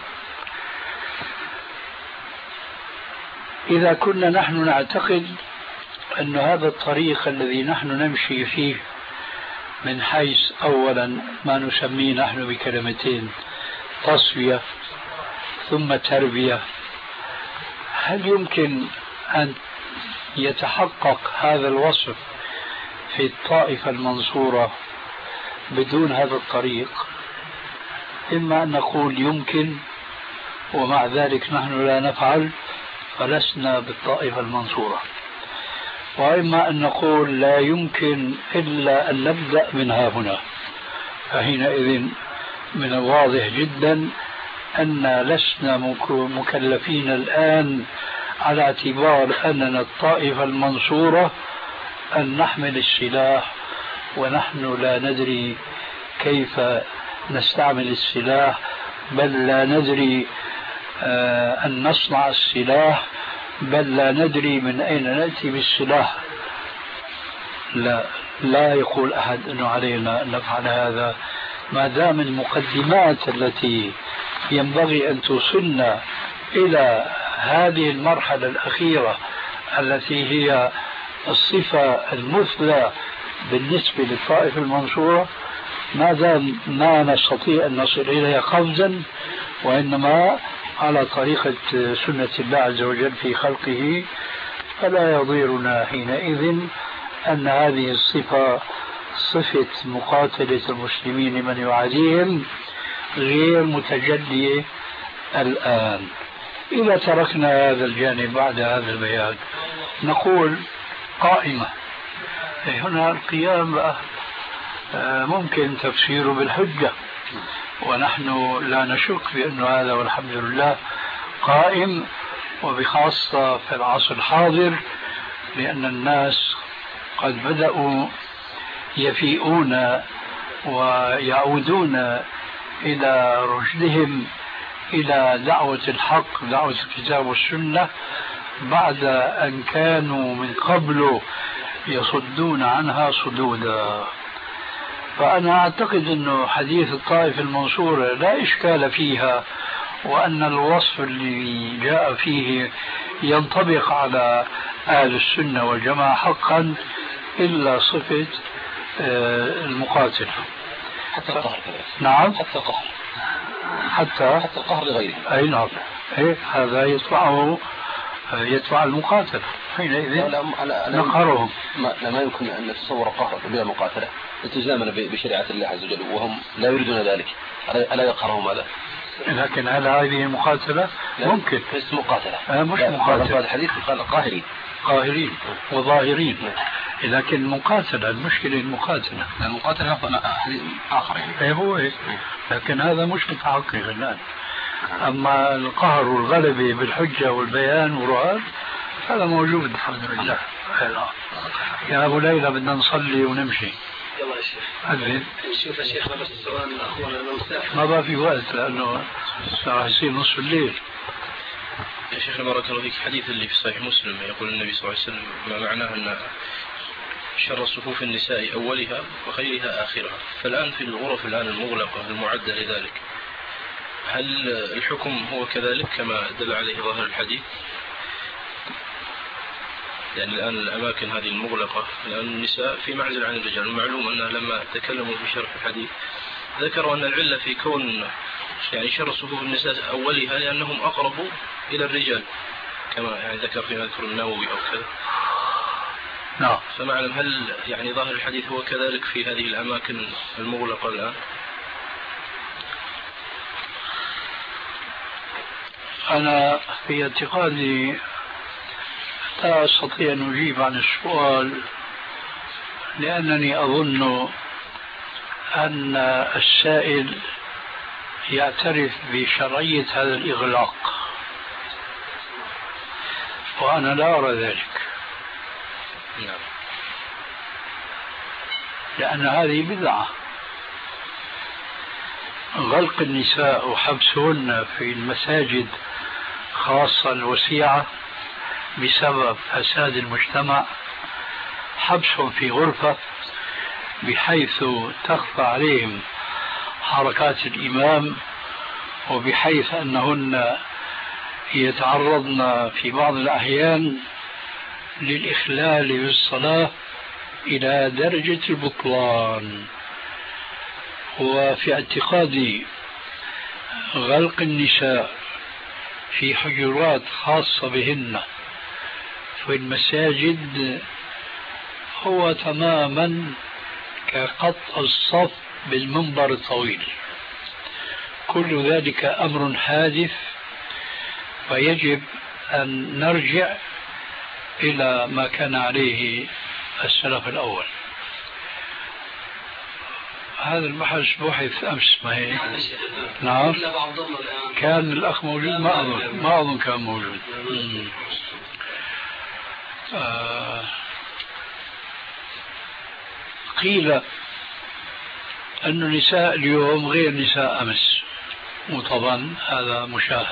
إذا كنا نحن نعتقد أن هذا الطريق الذي نحن نمشي فيه من حيث أولا ما نسميه نحن بكلمتين تصفية ثم تربية، هل يمكن أن يتحقق هذا الوصف في الطائفة المنصورة بدون هذا الطريق؟ إما أن نقول يمكن ومع ذلك نحن لا نفعل فلسنا بالطائفة المنصورة، وإما أن نقول لا يمكن إلا أن نبدأ من ها هنا، فحينئذ من الواضح جدا أن لسنا مكلفين الآن على اعتبار أننا الطائفة المنصورة أن نحمل السلاح، ونحن لا ندري كيف نستعمل السلاح، بل لا ندري آه أن نصنع السلاح، بل لا ندري من أين نأتي بالسلاح. لا لا يقول أحد أنه علينا أن نفعل هذا، ما دام المقدمات التي ينبغي أن توصلنا إلى هذه المرحلة الأخيرة التي هي الصفة المثلى بالنسبة للطائفة المنصورة، ما دام ما نستطيع أن نصل إليها قفزا، وإنما على طريقة سنة الله عز وجل في خلقه، فلا يضيرنا حينئذ أن هذه الصفة صفة مقاتلة المسلمين من يعاديهم غير متجلية الآن. إذا تركنا هذا الجانب بعد هذا البيان نقول قائمة. هنا القيام ممكن تفسيره بالحجة، ونحن لا نشك بأن هذا والحمد لله قائم، وبخاصة في العصر الحاضر، لأن الناس قد بدأوا يفيئون ويعودون إلى رشدهم، إلى دعوة الحق، دعوة الكتاب والسنة، بعد أن كانوا من قبل يصدون عنها صدودا. فأنا أعتقد أنه حديث الطائفة المنصورة لا إشكال فيها، وأن الوصف اللي جاء فيه ينطبق على أهل السنة والجماعة حقا، إلا صفة المقاتل. حتى القهر. نعم، حتى القهر، حتى حتى القهر لغيره. أي نعم، إيه هذا يدفعه يدفع المقاتلة، حينئذ نقهرهم. ما, ما يمكن أن نتصور قهر بلا مقاتلة التزاما بشريعة الله عز وجل، وهم لا يريدون ذلك، ألا يقهرهم هذا؟ لكن هل هذه مقاتلة؟ ممكن بس مقاتلة، آه مش مقاتلة. هذا الحديث قال قاهرين قاهرين وظاهرين، لكن المقاتلة المشكلة المقاتلة المقاتلة حديث آخر يعني. ايه هو إيه؟ لكن هذا مش متحقق الآن. أما القهر والغلبة بالحجة والبيان والرؤى هذا موجود الحمد لله. يا أبو ليلى بدنا نصلي ونمشي. يلا يا شيخ. أذن. نشوف يا شيخ بس السؤال أخونا المسافر. ما بقى في وقت لأنه راح يصير نصف الليل. يا شيخ بارك الله فيك، حديث اللي في صحيح مسلم يقول النبي صلى الله عليه وسلم ما معناه أن شر صفوف النساء أولها وخيرها آخرها، فالآن في الغرف الآن المغلقة المعدة لذلك، هل الحكم هو كذلك كما دل عليه ظاهر الحديث؟ يعني الآن الأماكن هذه المغلقة الآن النساء في معزل عن الرجال، المعلوم أنها لما تكلموا في شرح الحديث ذكروا أن العلة في كون يعني شر صفوف النساء أولها لأنهم أقرب إلى الرجال، كما يعني ذكر فيما يذكر النووي أو كذا. نعم. فمعلم هل يعني ظاهر الحديث هو كذلك في هذه الأماكن المغلقة الآن؟ أنا في اعتقادي لا أستطيع أن أجيب عن السؤال، لأنني أظن أن السائل يعترف بشرعية هذا الإغلاق، وأنا لا أرى ذلك، لأن هذه بدعة. غلق النساء وحبسهن في المساجد خاصة الوسيعة بسبب فساد المجتمع، حبسهم في غرفة بحيث تخفى عليهم حركات الإمام، وبحيث أنهن يتعرضن في بعض الأحيان للإخلال بالصلاة إلى درجة البطلان. وفي اعتقادي غلق النساء في حجرات خاصة بهن في المساجد هو تماما كقطع الصف بالمنبر الطويل. كل ذلك أمر حادث، ويجب أن نرجع إلى ما كان عليه السلف الأول. هذا البحث بحث أمس ما هي؟ نعم. كان الأخ موجود؟ ما أظن ما أظن كان موجود. آه قيل أن النساء اليوم غير نساء أمس، وطبعا هذا مشاهد.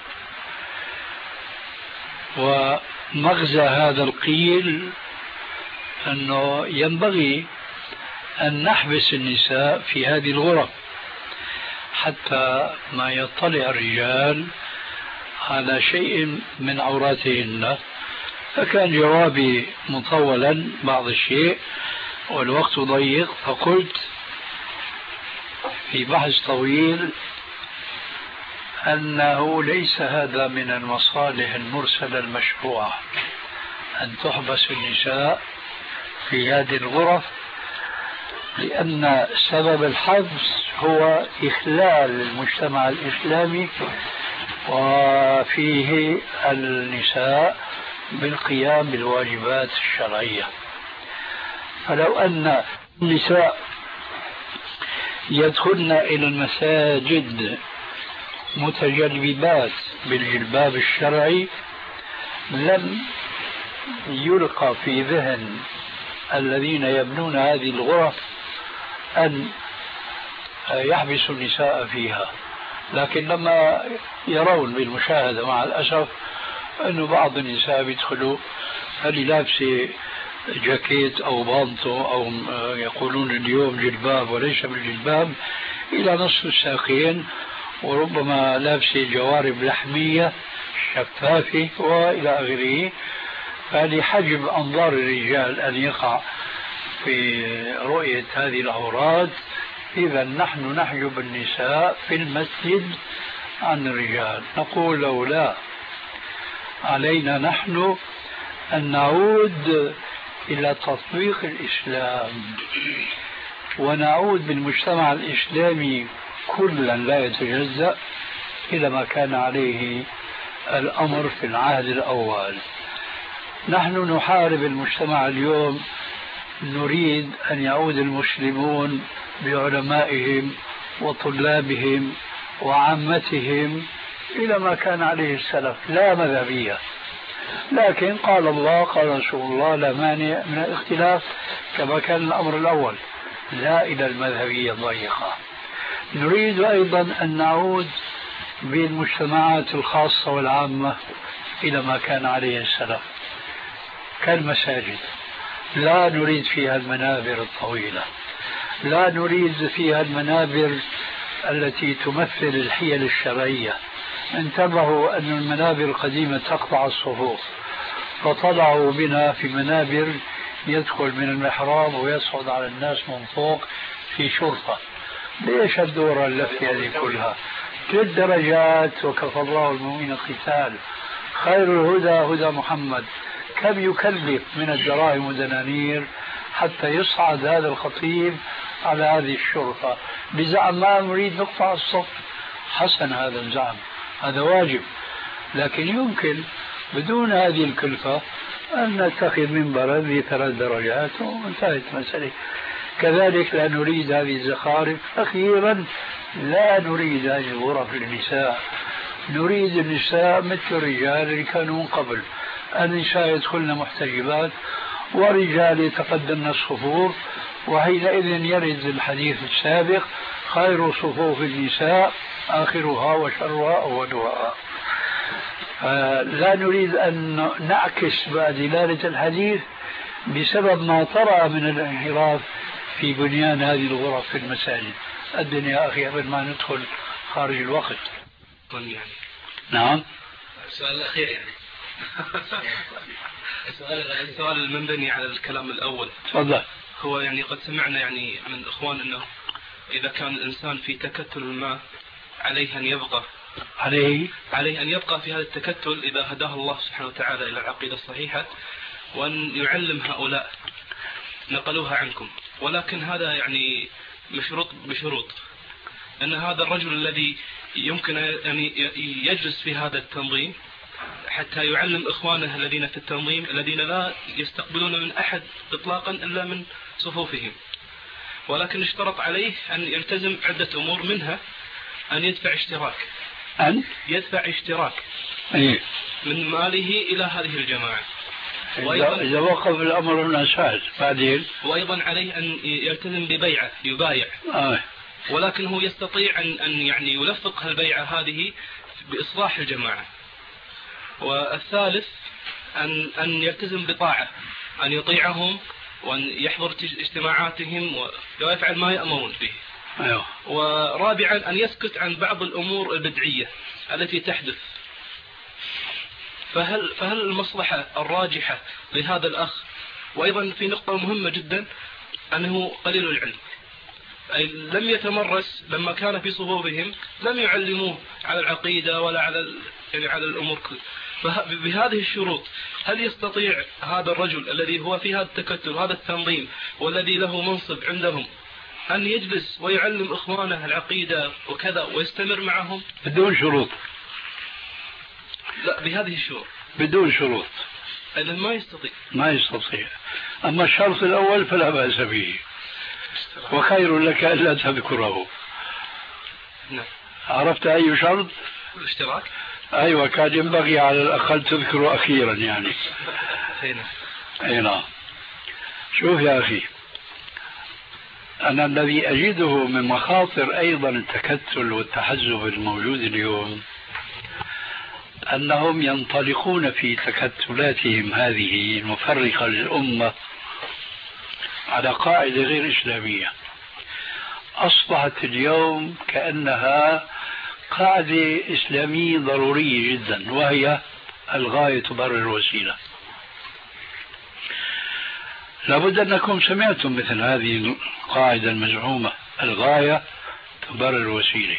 ومغزى هذا القيل أنه ينبغي أن نحبس النساء في هذه الغرف حتى ما يطلع الرجال على شيء من عوراتهن. فكان جوابي مطولا بعض الشيء والوقت ضيق، فقلت في بحث طويل أنه ليس هذا من المصالح المرسلة المشروعة أن تحبس النساء في هذه الغرف، لأن سبب الحبس هو إخلال المجتمع الإسلامي وفيه النساء بالقيام بالواجبات الشرعية. فلو أن النساء يدخلن إلى المساجد متجلبات بالجلباب الشرعي لم يلقى في ذهن الذين يبنون هذه الغرف أن يحبسوا النساء فيها. لكن لما يرون بالمشاهدة مع الأسف أن بعض النساء بيدخلوا هل لابسة جاكيت أو بانطو أو يقولون اليوم جلباب وليس بالجلباب إلى نصف الساقين، وربما لابسة جوارب لحمية شفافة وإلى آخره. فلحجب أنظار الرجال أن يقع في رؤية هذه العورات، إذا نحن نحجب النساء في المسجد عن الرجال. نقول لو لا، علينا نحن أن نعود إلى تطبيق الإسلام ونعود بالمجتمع الإسلامي كلا لا يتجزأ إلى ما كان عليه الأمر في العهد الأول. نحن نحارب المجتمع اليوم، نريد أن يعود المسلمون بعلمائهم وطلابهم وعامتهم إلى ما كان عليه السلف، لا مذهبية. لكن قال الله قال رسول الله لا مانع من الاختلاف كما كان الأمر الأول، لا إلى المذهبية الضيقة. نريد أيضا أن نعود بالمجتمعات الخاصة والعامة إلى ما كان عليه السلف كالمساجد. لا نريد فيها المنابر الطويلة، لا نريد فيها المنابر التي تمثل الحيل الشرعية. انتبهوا أن المنابر القديمة تقطع الصفوف، فطلعوا بنا في منابر يدخل من المحراب ويصعد على الناس من فوق في شرطة. ليش الدورة اللفة هذه كلها؟ ثلاث درجات وكفى الله المؤمنين القتال. خير الهدى هدى محمد. كم يكلف من الدراهم والدنانير حتى يصعد هذا الخطيب على هذه الشرطة بزعم ما نريد نقطع الصف؟ حسن هذا الزعم، هذا واجب، لكن يمكن بدون هذه الكلفة أن نتخذ منبرا ذي ثلاث درجات وانتهت المسألة. كذلك لا نريد هذه الزخارف. أخيرا لا نريد هذه الغرف للنساء، نريد النساء مثل الرجال اللي كانوا من قبل، النساء يدخلن محتجبات ورجال يتقدمن الصفوف، وحينئذ يرد الحديث السابق خير صفوف النساء آخرها وشرها أولها. لا نريد أن نعكس دلالة الحديث بسبب ما طرأ من الانحراف في بنيان هذه الغرف في المساجد. الدنيا أخي قبل ما ندخل خارج الوقت. يعني. نعم. السؤال الأخير يعني. السؤال السؤال المنبني على الكلام الأول. تفضل. هو يعني قد سمعنا يعني من الإخوان أنه إذا كان الإنسان في تكتل ما عليه أن يبقى عليه عليه أن يبقى في هذا التكتل إذا هداه الله سبحانه وتعالى إلى العقيدة الصحيحة، وأن يعلم هؤلاء نقلوها عنكم، ولكن هذا يعني مشروط بشروط أن هذا الرجل الذي يمكن أن يجلس في هذا التنظيم حتى يعلم إخوانه الذين في التنظيم الذين لا يستقبلون من أحد إطلاقا إلا من صفوفهم، ولكن اشترط عليه أن يلتزم عدة أمور، منها أن يدفع اشتراك أن يدفع اشتراك أيه؟ من ماله إلى هذه الجماعة. إذا وقف الأمر هنا سهل. بعدين وأيضا عليه أن يلتزم ببيعة يبايع آه. ولكن هو يستطيع أن أن يعني يلفق البيعة هذه بإصلاح الجماعة. والثالث أن أن يلتزم بطاعة، أن يطيعهم وأن يحضر اجتماعاتهم ويفعل ما يأمرون به. أيوه. ورابعا أن يسكت عن بعض الأمور البدعية التي تحدث. فهل فهل المصلحة الراجحة لهذا الأخ؟ وأيضا في نقطة مهمة جدا أنه قليل العلم، أي لم يتمرس لما كان في صفوفهم، لم يعلموه على العقيدة ولا على يعني على الأمور كلها. فبهذه الشروط هل يستطيع هذا الرجل الذي هو في هذا التكتل هذا التنظيم والذي له منصب عندهم أن يجلس ويعلم إخوانه العقيدة وكذا ويستمر معهم بدون شروط؟ لا، بهذه الشروط. بدون شروط إذا ما يستطيع ما يستطيع. أما الشرط الأول فلا بأس به، وخير لك ألا تذكره. نعم. عرفت أي شرط؟ الاشتراك. أيوة، كان ينبغي على الأقل تذكره أخيرا يعني. هنا. هنا. شوف يا أخي، أنا الذي أجده من مخاطر أيضا التكتل والتحزب الموجود اليوم أنهم ينطلقون في تكتلاتهم هذه المفرقة للأمة على قاعدة غير إسلامية، أصبحت اليوم كأنها قاعدة إسلامية ضرورية جدا، وهي الغاية تبرر الوسيلة. لابد أنكم سمعتم مثل هذه القاعدة المزعومة، الغاية تبرر الوسيلة.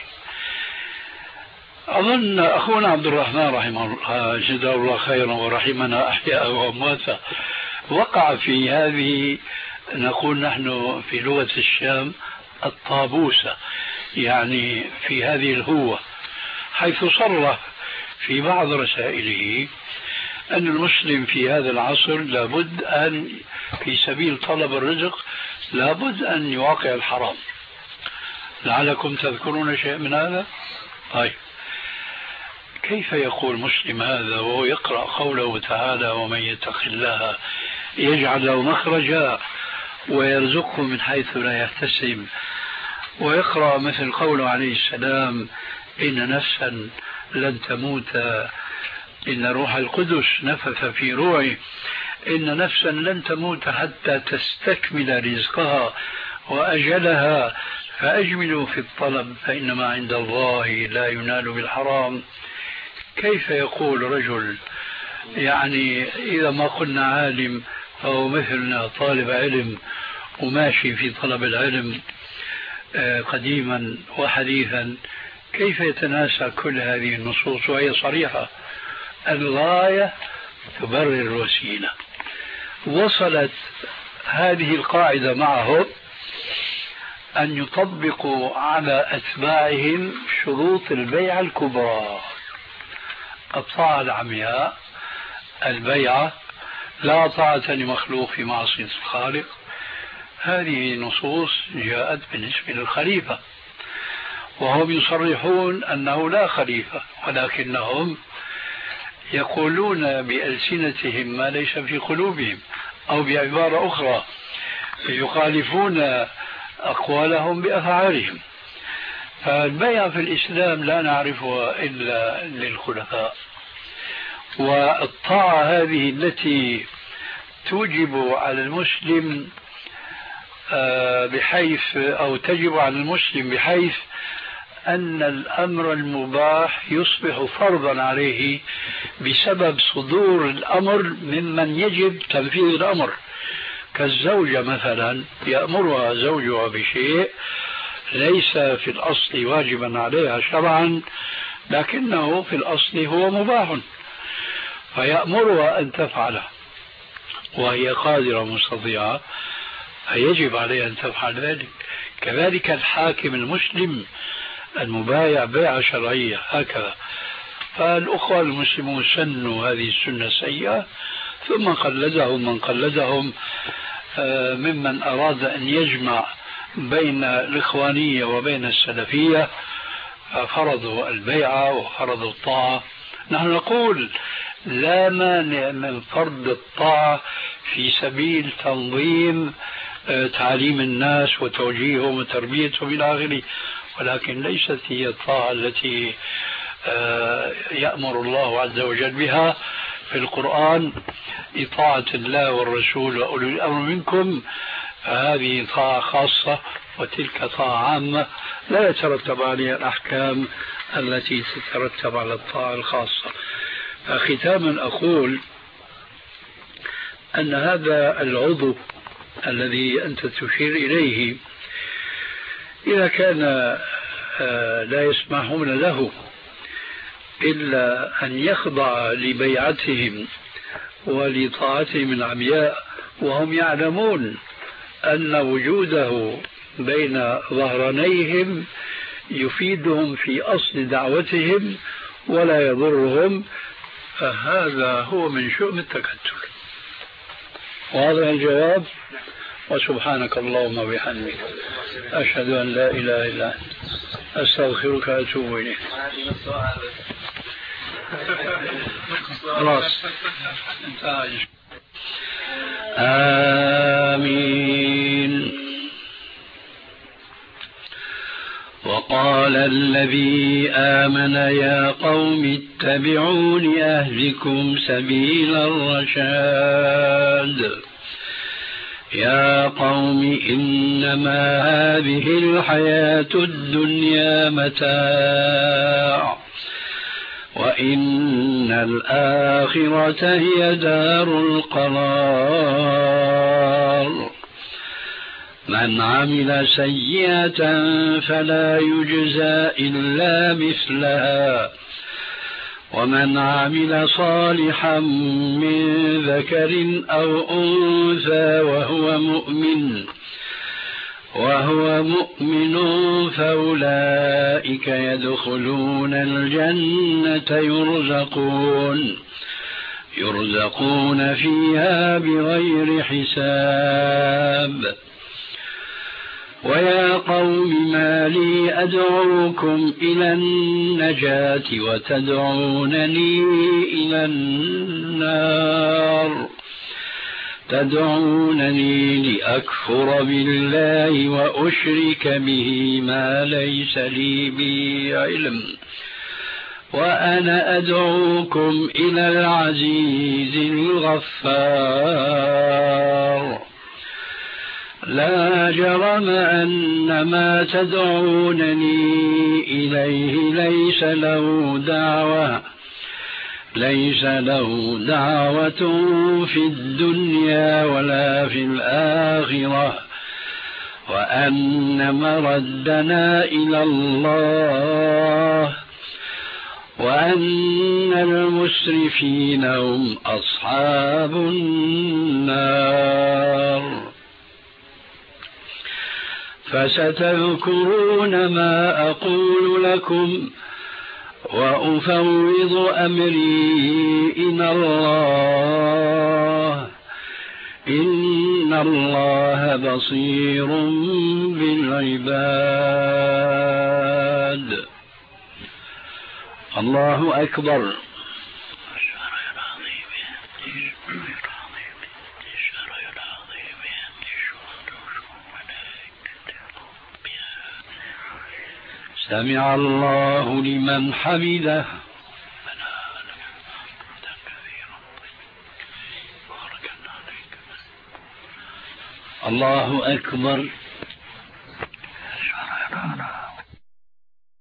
أظن أخونا عبد الرحمن رحمه الله جزاه الله خيرا ورحمنا أحياء وأمواتا وقع في هذه، نقول نحن في لغة الشام الطابوسة، يعني في هذه الهوة، حيث صرح في بعض رسائله أن المسلم في هذا العصر لابد أن في سبيل طلب الرزق لابد أن يواقع الحرام. لعلكم تذكرون شيء من هذا؟ طيب، كيف يقول مسلم هذا وهو يقرأ قوله تعالى ومن يتق الله يجعل له مخرجا ويرزقه من حيث لا يحتسب، ويقرأ مثل قوله عليه السلام إن نفسا لن تموت إن روح القدس نفث في روعي، إن نفسا لن تموت حتى تستكمل رزقها وأجلها فأجملوا في الطلب فإنما عند الله لا ينال بالحرام. كيف يقول رجل يعني إذا ما قلنا عالم فهو مثلنا طالب علم وماشي في طلب العلم قديما وحديثا، كيف يتناسى كل هذه النصوص وهي صريحة؟ الغاية تبرر الوسيلة. وصلت هذه القاعدة معهم أن يطبقوا على أتباعهم شروط البيع الكبرى الطاعة العمياء البيعة لا طاعة لمخلوق في معصية الخالق، هذه نصوص جاءت بالنسبة للخليفة، وهم يصرحون أنه لا خليفة، ولكنهم يقولون بألسنتهم ما ليس في قلوبهم، أو بعبارة أخرى يخالفون أقوالهم بأفعالهم. فالبيعة في الإسلام لا نعرفها إلا للخلفاء، والطاعة هذه التي توجب على المسلم بحيث أو تجب على المسلم بحيث أن الأمر المباح يصبح فرضا عليه بسبب صدور الأمر ممن يجب تنفيذ الأمر، كالزوجة مثلا يأمرها زوجها بشيء ليس في الأصل واجبا عليها شرعا، لكنه في الأصل هو مباح، فيأمرها أن تفعله وهي قادرة مستطيعة، فيجب عليها أن تفعل ذلك. كذلك الحاكم المسلم المبايع بيعة شرعية هكذا. فالأخوة المسلمون سنوا هذه السنة السيئة، ثم قلدهم من قلدهم ممن أراد أن يجمع بين الإخوانية وبين السلفية، فرضوا البيعة وفرضوا الطاعة. نحن نقول لا مانع من فرض الطاعة في سبيل تنظيم تعليم الناس وتوجيههم وتربيتهم إلى آخره، ولكن ليست هي الطاعة التي يأمر الله عز وجل بها في القرآن: إطاعة الله والرسول وأولي الأمر منكم. فهذه طاعة خاصة وتلك طاعة عامة لا يترتب عليها الأحكام التي تترتب على الطاعة الخاصة. فختاما أقول أن هذا العضو الذي أنت تشير إليه إذا كان لا يسمحون له إلا أن يخضع لبيعتهم ولطاعتهم العمياء، وهم يعلمون أن وجوده بين ظهرانيهم يفيدهم في أصل دعوتهم ولا يضرهم، فهذا هو من شؤم التكتل. وهذا الجواب. وسبحانك اللهم وبحمدك أشهد أن لا إله إلا أنت أستغفرك وأتوب إليك. خلاص. آمين. وقال الذي آمن يا قوم اتبعون أهدكم سبيل الرشاد. يا قوم إنما هذه الحياة الدنيا متاع وإن الآخرة هي دار القرار. من عمل سيئة فلا يجزى إلا مثلها ومن عمل صالحا من ذكر أو أنثى وهو مؤمن وهو مؤمن فأولئك يدخلون الجنة يرزقون يرزقون فيها بغير حساب. ويا قوم ما لي أدعوكم إلى النجاة وتدعونني إلى النار تدعونني لأكفر بالله وأشرك به ما ليس لي به علم وأنا أدعوكم إلى العزيز الغفار. لا جرم أن ما تدعونني إليه ليس له دعوة ليس له دعوة في الدنيا ولا في الآخرة وأن مردنا إلى الله وأن المسرفين هم أصحاب النار. فستذكرون ما أقول لكم وأفوض أمري إلى الله إن الله بصير بالعباد. الله أكبر. سمع الله لمن حمده. الله أكبر.